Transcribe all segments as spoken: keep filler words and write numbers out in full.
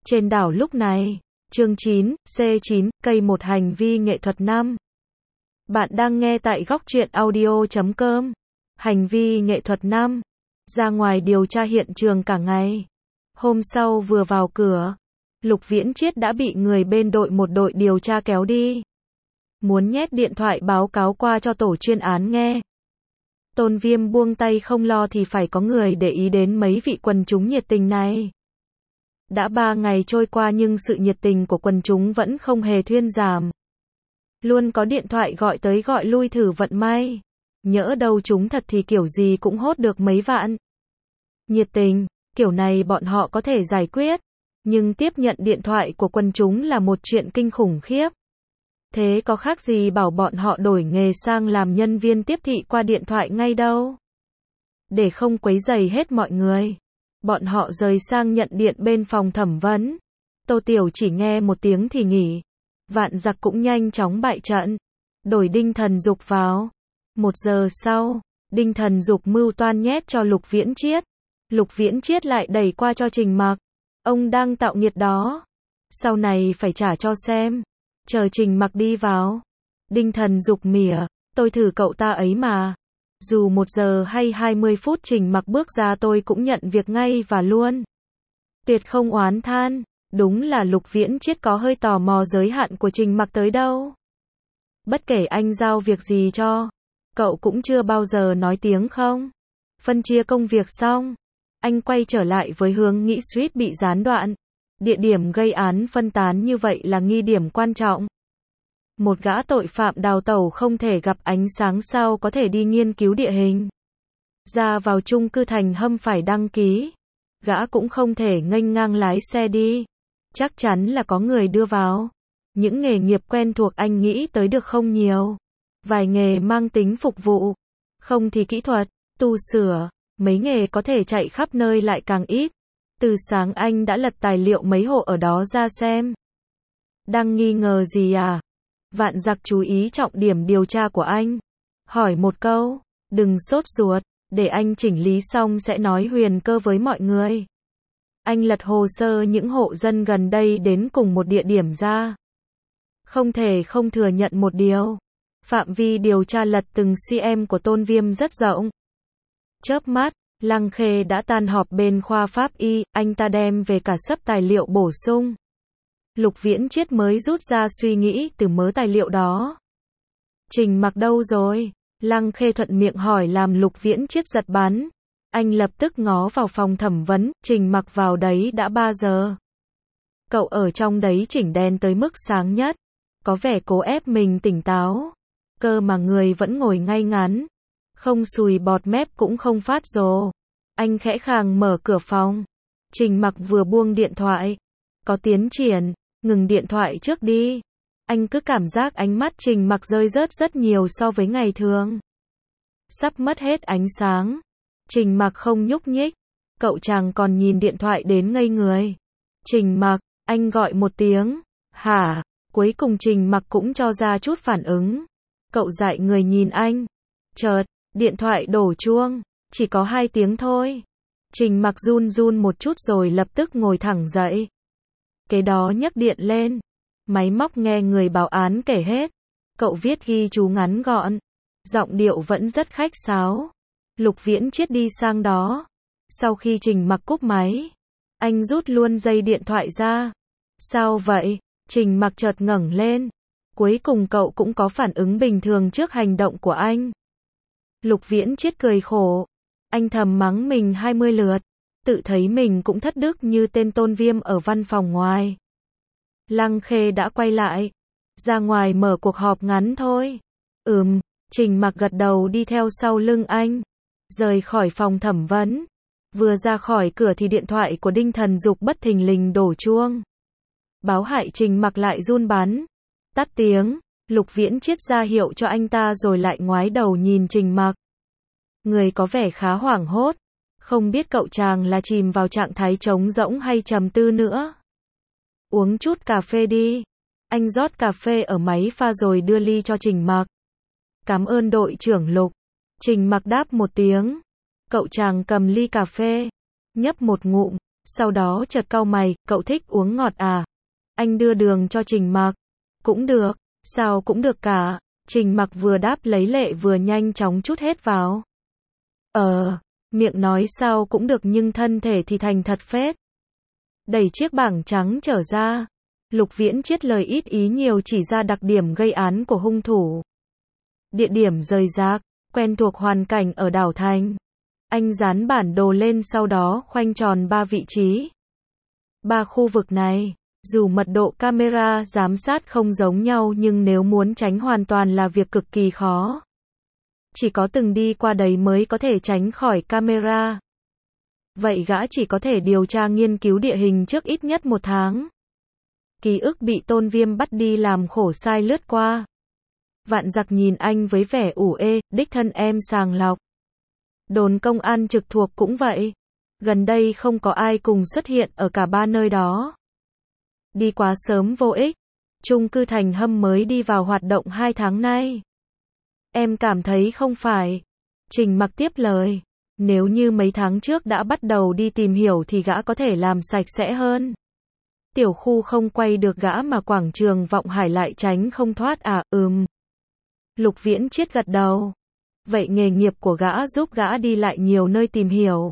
Trên đảo lúc này. Chương chín, C chín, cây một hành vi nghệ thuật năm. Bạn đang nghe tại góc truyện audio chấm com. Hành vi nghệ thuật năm. Ra ngoài điều tra hiện trường cả ngày. Hôm sau vừa vào cửa, Lục Viễn Chiết đã bị người bên đội một đội điều tra kéo đi. Muốn nhét điện thoại báo cáo qua cho tổ chuyên án nghe. Tôn Viêm buông tay không lo thì phải có người để ý đến mấy vị quần chúng nhiệt tình này. Đã ba ngày trôi qua nhưng sự nhiệt tình của quần chúng vẫn không hề thuyên giảm. Luôn có điện thoại gọi tới gọi lui thử vận may. Nhỡ đâu chúng thật thì kiểu gì cũng hốt được mấy vạn. Nhiệt tình, kiểu này bọn họ có thể giải quyết. Nhưng tiếp nhận điện thoại của quần chúng là một chuyện kinh khủng khiếp. Thế có khác gì bảo bọn họ đổi nghề sang làm nhân viên tiếp thị qua điện thoại ngay đâu. Để không quấy rầy hết mọi người, bọn họ rời sang nhận điện bên phòng thẩm vấn. Tô Tiểu chỉ nghe một tiếng thì nghỉ. Vạn Giặc cũng nhanh chóng bại trận. Đổi Đinh Thần Dục vào. Một giờ sau, Đinh Thần Dục mưu toan nhét cho Lục Viễn Chiết. Lục Viễn Chiết lại đẩy qua cho Trình Mặc. Ông đang tạo nghiệt đó. Sau này phải trả cho xem. Chờ Trình Mặc đi vào. Đinh Thần Dục mỉa. Tôi thử cậu ta ấy mà. Dù một giờ hay hai mươi phút Trình Mặc bước ra tôi cũng nhận việc ngay và luôn. Tuyệt không oán than. Đúng là Lục Viễn Chiết có hơi tò mò giới hạn của Trình Mặc tới đâu. Bất kể anh giao việc gì cho, cậu cũng chưa bao giờ nói tiếng không. Phân chia công việc xong, anh quay trở lại với hướng nghĩ suýt bị gián đoạn. Địa điểm gây án phân tán như vậy là nghi điểm quan trọng. Một gã tội phạm đào tẩu không thể gặp ánh sáng sao có thể đi nghiên cứu địa hình. Ra vào chung cư Thành Hâm phải đăng ký. Gã cũng không thể nghênh ngang lái xe đi. Chắc chắn là có người đưa vào. Những nghề nghiệp quen thuộc anh nghĩ tới được không nhiều. Vài nghề mang tính phục vụ. Không thì kỹ thuật, tu sửa. Mấy nghề có thể chạy khắp nơi lại càng ít. Từ sáng anh đã lật tài liệu mấy hộ ở đó ra xem. Đang nghi ngờ gì à? Vạn Giặc chú ý trọng điểm điều tra của anh. Hỏi một câu, đừng sốt ruột, để anh chỉnh lý xong sẽ nói huyền cơ với mọi người. Anh lật hồ sơ những hộ dân gần đây đến cùng một địa điểm ra. Không thể không thừa nhận một điều. Phạm vi điều tra lật từng cm của Tôn Viêm rất rộng. Chớp mắt, Lăng Khê đã tan họp bên khoa pháp y, anh ta đem về cả sấp tài liệu bổ sung. Lục Viễn Chiết mới rút ra suy nghĩ từ mớ tài liệu đó. Trình Mặc đâu rồi? Lăng Khê thuận miệng hỏi làm Lục Viễn Chiết giật bắn. Anh lập tức ngó vào phòng thẩm vấn, Trình Mặc vào đấy đã ba giờ. Cậu ở trong đấy chỉnh đèn tới mức sáng nhất. Có vẻ cố ép mình tỉnh táo. Cơ mà người vẫn ngồi ngay ngắn. Không sùi bọt mép cũng không phát rồ. Anh khẽ khàng mở cửa phòng. Trình Mặc vừa buông điện thoại. Có tiến triển, ngừng điện thoại trước đi. Anh cứ cảm giác ánh mắt Trình Mặc rơi rớt rất nhiều so với ngày thường. Sắp mất hết ánh sáng. Trình Mặc không nhúc nhích. Cậu chàng còn nhìn điện thoại đến ngây người. Trình Mặc, anh gọi một tiếng. Hả? Cuối cùng Trình Mặc cũng cho ra chút phản ứng. Cậu dại người nhìn anh. Chợt, điện thoại đổ chuông. Chỉ có hai tiếng thôi. Trình Mặc run run một chút rồi lập tức ngồi thẳng dậy. Kế đó nhấc điện lên. Máy móc nghe người báo án kể hết. Cậu viết ghi chú ngắn gọn. Giọng điệu vẫn rất khách sáo. Lục Viễn Chiết đi sang đó. Sau khi Trình Mặc cúp máy, anh rút luôn dây điện thoại ra. Sao vậy? Trình Mặc chợt ngẩng lên. Cuối cùng cậu cũng có phản ứng bình thường trước hành động của anh. Lục Viễn Chiết cười khổ. Anh thầm mắng mình hai mươi lượt. Tự thấy mình cũng thất đức như tên Tôn Viêm ở văn phòng ngoài. Lăng Khê đã quay lại. Ra ngoài mở cuộc họp ngắn thôi. Ừm, Trình Mặc gật đầu đi theo sau lưng anh. Rời khỏi phòng thẩm vấn. Vừa ra khỏi cửa thì điện thoại của Đinh Thần Dục bất thình lình đổ chuông. Báo hại Trình Mặc lại run bắn. Tắt tiếng, Lục Viễn Chiết ra hiệu cho anh ta rồi lại ngoái đầu nhìn Trình Mặc. Người có vẻ khá hoảng hốt. Không biết cậu chàng là chìm vào trạng thái trống rỗng hay trầm tư nữa. Uống chút cà phê đi. Anh rót cà phê ở máy pha rồi đưa ly cho Trình Mặc. Cảm ơn đội trưởng Lục. Trình Mặc đáp một tiếng. Cậu chàng cầm ly cà phê, nhấp một ngụm, Sau đó chợt cau mày, cậu thích uống ngọt à? Anh đưa đường cho Trình Mặc. Cũng được, sao cũng được cả. Trình Mặc vừa đáp lấy lệ vừa nhanh chóng trút hết vào. Ờ, miệng nói sao cũng được nhưng thân thể thì thành thật phết. Đẩy chiếc bảng trắng trở ra. Lục Viễn Chiết lời ít ý nhiều chỉ ra đặc điểm gây án của hung thủ. Địa điểm rời rạc, quen thuộc hoàn cảnh ở đảo thành. Anh dán bản đồ lên sau đó khoanh tròn ba vị trí. Ba khu vực này, dù mật độ camera giám sát không giống nhau nhưng nếu muốn tránh hoàn toàn là việc cực kỳ khó. Chỉ có từng đi qua đấy mới có thể tránh khỏi camera. Vậy gã chỉ có thể điều tra nghiên cứu địa hình trước ít nhất một tháng. Ký ức bị Tôn Viêm bắt đi làm khổ sai lướt qua. Vạn Giặc nhìn anh với vẻ ủ ê, đích thân em sàng lọc. Đồn công an trực thuộc cũng vậy. Gần đây không có ai cùng xuất hiện ở cả ba nơi đó. Đi quá sớm vô ích. Chung cư Thành Hâm mới đi vào hoạt động hai tháng nay. Em cảm thấy không phải. Trình Mặc tiếp lời. Nếu như mấy tháng trước đã bắt đầu đi tìm hiểu thì gã có thể làm sạch sẽ hơn. Tiểu khu không quay được gã mà quảng trường Vọng Hải lại tránh không thoát à, ừm. Lục Viễn Chiết gật đầu. Vậy nghề nghiệp của gã giúp gã đi lại nhiều nơi tìm hiểu.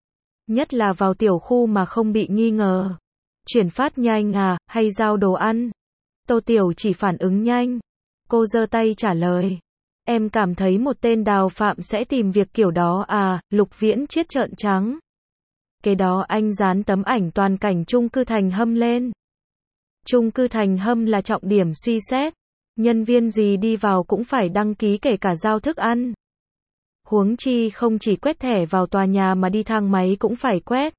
Nhất là vào tiểu khu mà không bị nghi ngờ. Chuyển phát nhanh à, hay giao đồ ăn? Tô Tiểu chỉ phản ứng nhanh. Cô giơ tay trả lời. Em cảm thấy một tên đào phạm sẽ tìm việc kiểu đó à, Lục Viễn Chiết trợn trắng. Cái đó anh dán tấm ảnh toàn cảnh chung cư Thành Hâm lên. Chung cư Thành Hâm là trọng điểm suy xét. Nhân viên gì đi vào cũng phải đăng ký kể cả giao thức ăn. Huống chi không chỉ quét thẻ vào tòa nhà mà đi thang máy cũng phải quét.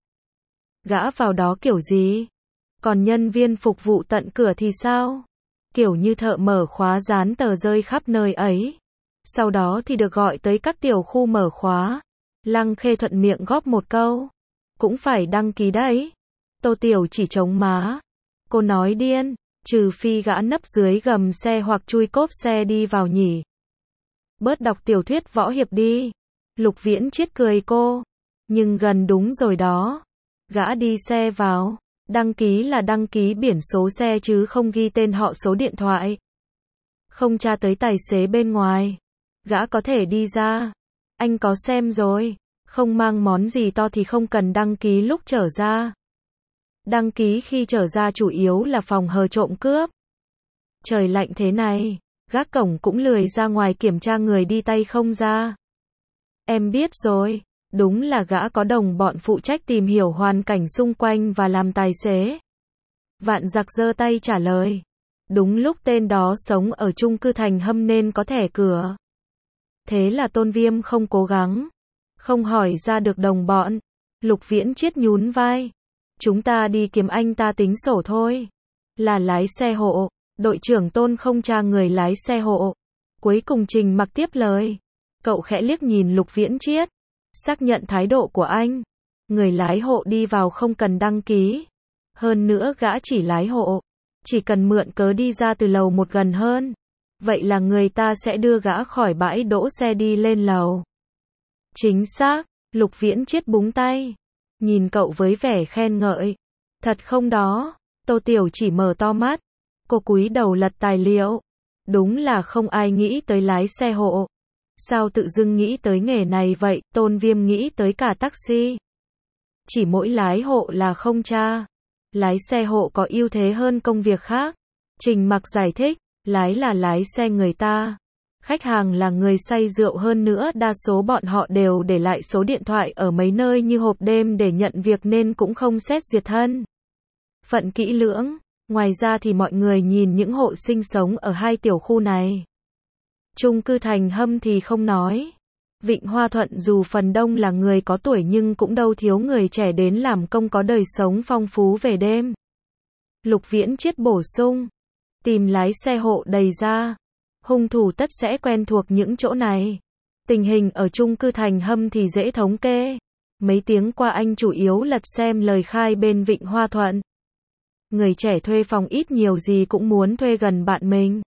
Gã vào đó kiểu gì? Còn nhân viên phục vụ tận cửa thì sao? Kiểu như thợ mở khóa dán tờ rơi khắp nơi ấy. Sau đó thì được gọi tới các tiểu khu mở khóa. Lăng Khê thuận miệng góp một câu. Cũng phải đăng ký đấy. Tô Tiểu chỉ chống má. Cô nói điên. Trừ phi gã nấp dưới gầm xe hoặc chui cốp xe đi vào nhỉ. Bớt đọc tiểu thuyết võ hiệp đi. Lục Viễn Chiết cười cô. Nhưng gần đúng rồi đó. Gã đi xe vào. Đăng ký là đăng ký biển số xe chứ không ghi tên họ số điện thoại. Không tra tới tài xế bên ngoài. Gã có thể đi ra. Anh có xem rồi. Không mang món gì to thì không cần đăng ký lúc trở ra. Đăng ký khi trở ra chủ yếu là phòng hờ trộm cướp. Trời lạnh thế này, gác cổng cũng lười ra ngoài kiểm tra người đi tay không ra. Em biết rồi, đúng là gã có đồng bọn phụ trách tìm hiểu hoàn cảnh xung quanh và làm tài xế. Vạn Giặc giơ tay trả lời. Đúng lúc tên đó sống ở chung cư Thành Hâm nên có thẻ cửa. Thế là Tôn Viêm không cố gắng, không hỏi ra được đồng bọn. Lục Viễn Chiết nhún vai. Chúng ta đi kiếm anh ta tính sổ thôi. Là lái xe hộ. Đội trưởng Tôn không tra người lái xe hộ. Cuối cùng Trình Mặc tiếp lời. Cậu khẽ liếc nhìn Lục Viễn Chiết. Xác nhận thái độ của anh. Người lái hộ đi vào không cần đăng ký. Hơn nữa gã chỉ lái hộ. Chỉ cần mượn cớ đi ra từ lầu một gần hơn. Vậy là người ta sẽ đưa gã khỏi bãi đỗ xe đi lên lầu. Chính xác. Lục Viễn Chiết búng tay. Nhìn cậu với vẻ khen ngợi. Thật không đó? Tô Tiểu chỉ mở to mắt. Cô cúi đầu lật tài liệu. Đúng là không ai nghĩ tới lái xe hộ. Sao tự dưng nghĩ tới nghề này vậy? Tôn Viêm nghĩ tới cả taxi. Chỉ mỗi lái hộ là không tra. Lái xe hộ có ưu thế hơn công việc khác. Trình Mặc giải thích. Lái là lái xe người ta. Khách hàng là người say rượu hơn nữa đa số bọn họ đều để lại số điện thoại ở mấy nơi như hộp đêm để nhận việc nên cũng không xét duyệt thân phận kỹ lưỡng. Ngoài ra thì mọi người nhìn những hộ sinh sống ở hai tiểu khu này. Chung cư Thành Hâm thì không nói. Vịnh Hoa Thuận dù phần đông là người có tuổi nhưng cũng đâu thiếu người trẻ đến làm công có đời sống phong phú về đêm. Lục Viễn Chiết bổ sung. Tìm lái xe hộ đầy ra. Hung thủ tất sẽ quen thuộc những chỗ này. Tình hình ở chung cư Thành Hâm thì dễ thống kê. Mấy tiếng qua anh chủ yếu lật xem lời khai bên Vịnh Hoa Thuận. Người trẻ thuê phòng ít nhiều gì cũng muốn thuê gần bạn mình.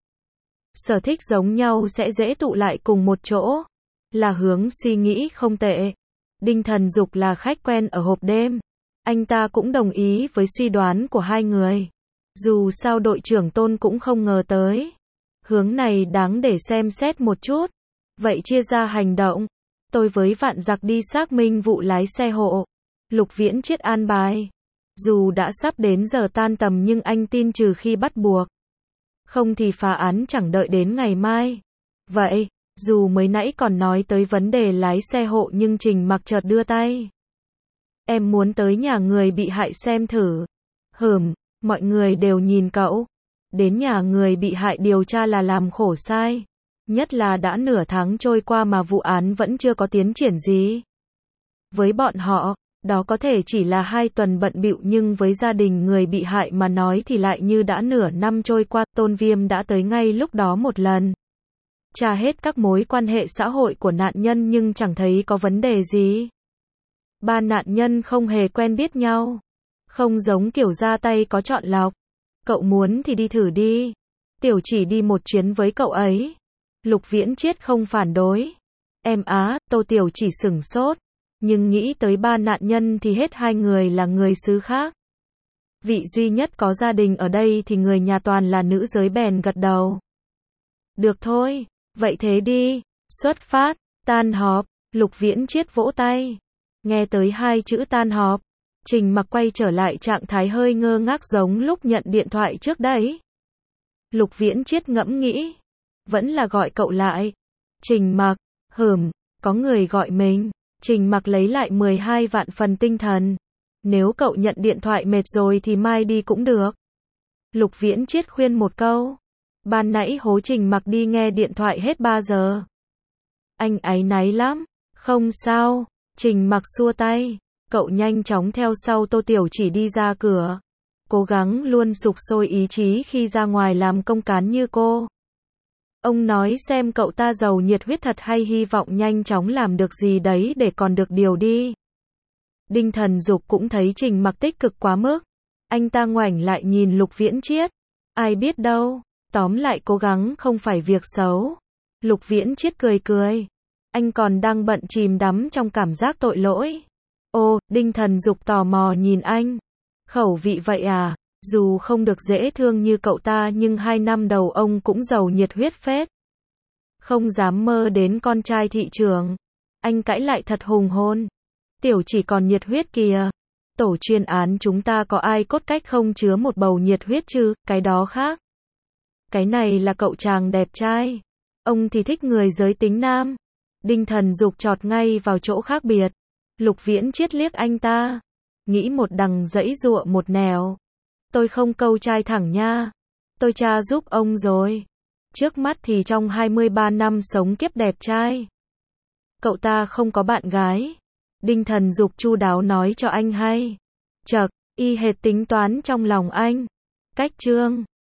Sở thích giống nhau sẽ dễ tụ lại cùng một chỗ. Là hướng suy nghĩ không tệ. Đinh Thần Dục là khách quen ở hộp đêm. Anh ta cũng đồng ý với suy đoán của hai người. Dù sao đội trưởng Tôn cũng không ngờ tới. Hướng này đáng để xem xét một chút. Vậy chia ra hành động. Tôi với Vạn Giặc đi xác minh vụ lái xe hộ. Lục Viễn Chiết an bài. Dù đã sắp đến giờ tan tầm nhưng anh tin trừ khi bắt buộc. Không thì phá án chẳng đợi đến ngày mai. Vậy, dù mới nãy còn nói tới vấn đề lái xe hộ nhưng Trình Mặc chợt đưa tay. Em muốn tới nhà người bị hại xem thử. Hừm, mọi người đều nhìn cậu. Đến nhà người bị hại điều tra là làm khổ sai. Nhất là đã nửa tháng trôi qua mà vụ án vẫn chưa có tiến triển gì. Với bọn họ, đó có thể chỉ là hai tuần bận bịu nhưng với gia đình người bị hại mà nói thì lại như đã nửa năm trôi qua. Tôn Viêm đã tới ngay lúc đó một lần. Tra hết các mối quan hệ xã hội của nạn nhân nhưng chẳng thấy có vấn đề gì. Ba nạn nhân không hề quen biết nhau. Không giống kiểu ra tay có chọn lọc. Cậu muốn thì đi thử đi. Tiểu Chỉ đi một chuyến với cậu ấy. Lục Viễn Chiết không phản đối. Em á, Tô Tiểu Chỉ sửng sốt. Nhưng nghĩ tới ba nạn nhân thì hết hai người là người xứ khác. Vị duy nhất có gia đình ở đây thì người nhà toàn là nữ giới bèn gật đầu. Được thôi, vậy thế đi. Xuất phát, tan họp. Lục Viễn Chiết vỗ tay. Nghe tới hai chữ tan họp. Trình Mặc quay trở lại trạng thái hơi ngơ ngác giống lúc nhận điện thoại trước đấy. Lục Viễn Chiết ngẫm nghĩ. Vẫn là gọi cậu lại. Trình Mặc, hừm, có người gọi mình. Trình Mặc lấy lại mười hai vạn phần tinh thần. Nếu cậu nhận điện thoại mệt rồi thì mai đi cũng được. Lục Viễn Chiết khuyên một câu. Ban nãy hố Trình Mặc đi nghe điện thoại hết ba giờ. Anh áy náy lắm. Không sao. Trình Mặc xua tay. Cậu nhanh chóng theo sau Tô Tiểu Chỉ đi ra cửa. Cố gắng luôn sục sôi ý chí khi ra ngoài làm công cán như cô. Ông nói xem cậu ta giàu nhiệt huyết thật hay hy vọng nhanh chóng làm được gì đấy để còn được điều đi. Đinh Thần Dục cũng thấy Trình Mặc tích cực quá mức. Anh ta ngoảnh lại nhìn Lục Viễn Chiết. Ai biết đâu, tóm lại cố gắng không phải việc xấu. Lục Viễn Chiết cười cười. Anh còn đang bận chìm đắm trong cảm giác tội lỗi. Ô, Đinh Thần Dục tò mò nhìn anh. Khẩu vị vậy à? Dù không được dễ thương như cậu ta nhưng hai năm đầu ông cũng giàu nhiệt huyết phết. Không dám mơ đến con trai thị trưởng. Anh cãi lại thật hùng hồn. Tiểu Chỉ còn nhiệt huyết kìa. Tổ chuyên án chúng ta có ai cốt cách không chứa một bầu nhiệt huyết chứ, cái đó khác. Cái này là cậu chàng đẹp trai. Ông thì thích người giới tính nam. Đinh Thần Dục chọt ngay vào chỗ khác biệt. Lục Viễn Chiết liếc anh ta. Nghĩ một đằng dãy dụa một nẻo. Tôi không câu trai thẳng nha. Tôi tra giúp ông rồi. Trước mắt thì trong hai mươi ba năm sống kiếp đẹp trai. Cậu ta không có bạn gái. Đinh Thần Dục chu đáo nói cho anh hay. Chậc, y hệt tính toán trong lòng anh. Cách chương